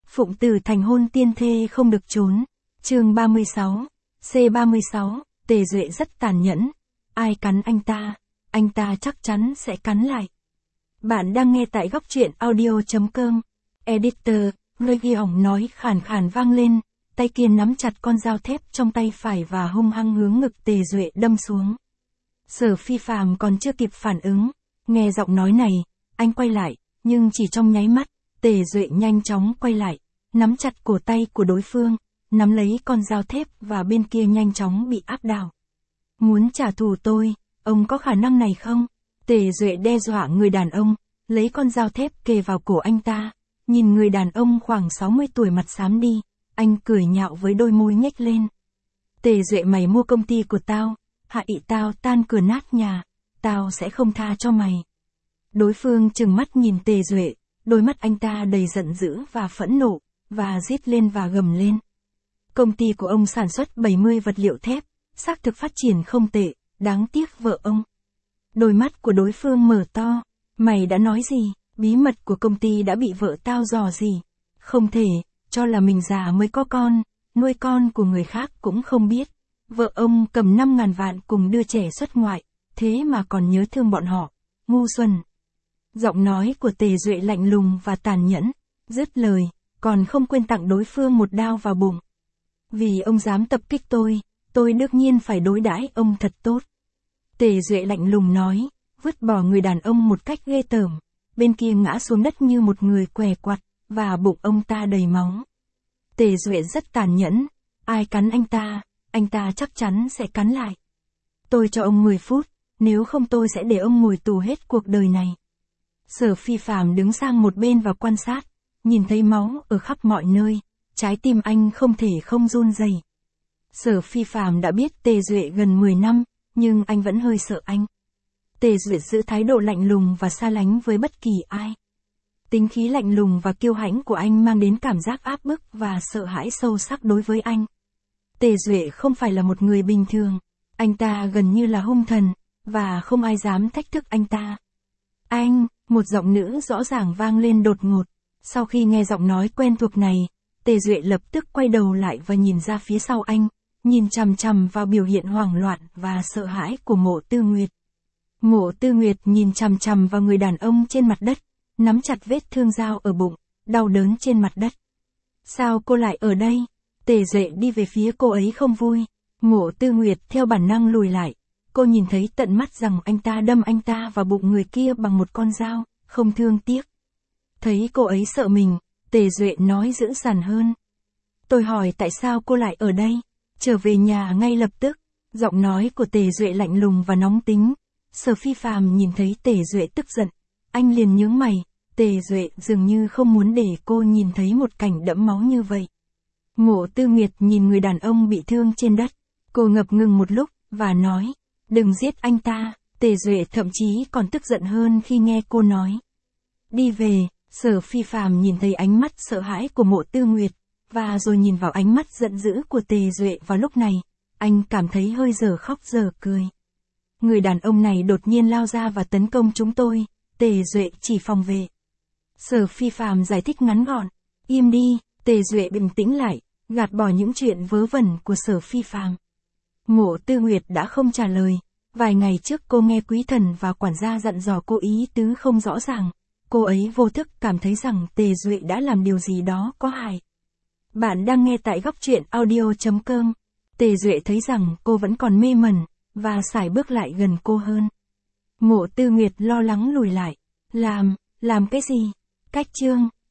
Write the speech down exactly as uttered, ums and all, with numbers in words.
Phụng tử thành hôn tiên thê không được trốn. Chương ba mươi sáu. C ba mươi sáu, Tề Duệ rất tàn nhẫn. Ai cắn anh ta, anh ta chắc chắn sẽ cắn lại. Bạn đang nghe tại góc truyện audio chấm com. Editor, Region nói khàn khàn vang lên, tay kia nắm chặt con dao thép trong tay phải và hung hăng hướng ngực Tề Duệ đâm xuống. Sở Phi Phàm còn chưa kịp phản ứng, nghe giọng nói này, anh quay lại, nhưng chỉ trong nháy mắt, Tề Duệ nhanh chóng quay lại, nắm chặt cổ tay của đối phương, nắm lấy con dao thép và bên kia nhanh chóng bị áp đảo. Muốn trả thù tôi, ông có khả năng này không? Tề Duệ đe dọa người đàn ông, lấy con dao thép kề vào cổ anh ta, nhìn người đàn ông khoảng sáu mươi tuổi mặt xám đi, anh cười nhạo với đôi môi nhếch lên. Tề Duệ, mày mua công ty của tao, hại tao tan cửa nát nhà, tao sẽ không tha cho mày. Đối phương trừng mắt nhìn Tề Duệ, đôi mắt anh ta đầy giận dữ và phẫn nộ, và rít lên và gầm lên. Công ty của ông sản xuất bảy mươi vật liệu thép, xác thực phát triển không tệ, đáng tiếc vợ ông. Đôi mắt của đối phương mở to, mày đã nói gì, bí mật của công ty đã bị vợ tao dò gì. Không thể, cho là mình già mới có con, nuôi con của người khác cũng không biết. Vợ ông cầm năm ngàn vạn cùng đưa trẻ xuất ngoại, thế mà còn nhớ thương bọn họ, ngu xuẩn. Giọng nói của Tề Duệ lạnh lùng và tàn nhẫn, dứt lời, còn không quên tặng đối phương một đao vào bụng. Vì ông dám tập kích tôi, tôi đương nhiên phải đối đãi ông thật tốt. Tề Duệ lạnh lùng nói, vứt bỏ người đàn ông một cách ghê tởm, bên kia ngã xuống đất như một người què quặt, và bụng ông ta đầy máu. Tề Duệ rất tàn nhẫn, ai cắn anh ta, anh ta chắc chắn sẽ cắn lại. Tôi cho ông mười phút, nếu không tôi sẽ để ông ngồi tù hết cuộc đời này. Sở Phi Phàm đứng sang một bên và quan sát, nhìn thấy máu ở khắp mọi nơi, trái tim anh không thể không run rẩy. Sở Phi Phàm đã biết Tề Duệ gần mười năm, nhưng anh vẫn hơi sợ anh. Tề Duệ giữ thái độ lạnh lùng và xa lánh với bất kỳ ai. Tính khí lạnh lùng và kiêu hãnh của anh mang đến cảm giác áp bức và sợ hãi sâu sắc đối với anh. Tề Duệ không phải là một người bình thường, anh ta gần như là hung thần, và không ai dám thách thức anh ta. Anh, một giọng nữ rõ ràng vang lên đột ngột. Sau khi nghe giọng nói quen thuộc này, Tề Duệ lập tức quay đầu lại và nhìn ra phía sau anh, nhìn chằm chằm vào biểu hiện hoảng loạn và sợ hãi của Mộ Tư Nguyệt. Mộ Tư Nguyệt nhìn chằm chằm vào người đàn ông trên mặt đất, nắm chặt vết thương dao ở bụng, đau đớn trên mặt đất. Sao cô lại ở đây? Tề Duệ đi về phía cô ấy không vui. Mộ Tư Nguyệt theo bản năng lùi lại. Cô nhìn thấy tận mắt rằng anh ta đâm anh ta vào bụng người kia bằng một con dao, không thương tiếc. Thấy cô ấy sợ mình, Tề Duệ nói dữ dằn hơn. Tôi hỏi tại sao cô lại ở đây? Trở về nhà ngay lập tức. Giọng nói của Tề Duệ lạnh lùng và nóng tính. Sở Phi Phàm nhìn thấy Tề Duệ tức giận, anh liền nhướng mày. Tề Duệ dường như không muốn để cô nhìn thấy một cảnh đẫm máu như vậy. Mộ Tư Nguyệt nhìn người đàn ông bị thương trên đất, cô ngập ngừng một lúc, và nói, đừng giết anh ta. Tề Duệ thậm chí còn tức giận hơn khi nghe cô nói. Đi về. Sở Phi Phàm nhìn thấy ánh mắt sợ hãi của Mộ Tư Nguyệt, và rồi nhìn vào ánh mắt giận dữ của Tề Duệ vào lúc này, anh cảm thấy hơi dở khóc dở cười. Người đàn ông này đột nhiên lao ra và tấn công chúng tôi, Tề Duệ chỉ phòng vệ. Sở Phi Phàm giải thích ngắn gọn, im đi. Tề Duệ bình tĩnh lại, gạt bỏ những chuyện vớ vẩn của Sở Phi Phàm. Mộ Tư Nguyệt đã không trả lời, vài ngày trước cô nghe quý thần và quản gia dặn dò cô ý tứ không rõ ràng. Cô ấy vô thức cảm thấy rằng Tề Duệ đã làm điều gì đó có hại. Bạn đang nghe tại góc truyện audio chấm com. Tề Duệ thấy rằng cô vẫn còn mê mẩn, và sải bước lại gần cô hơn. Mộ Tư Nguyệt lo lắng lùi lại. Làm, làm cái gì? Cách chương.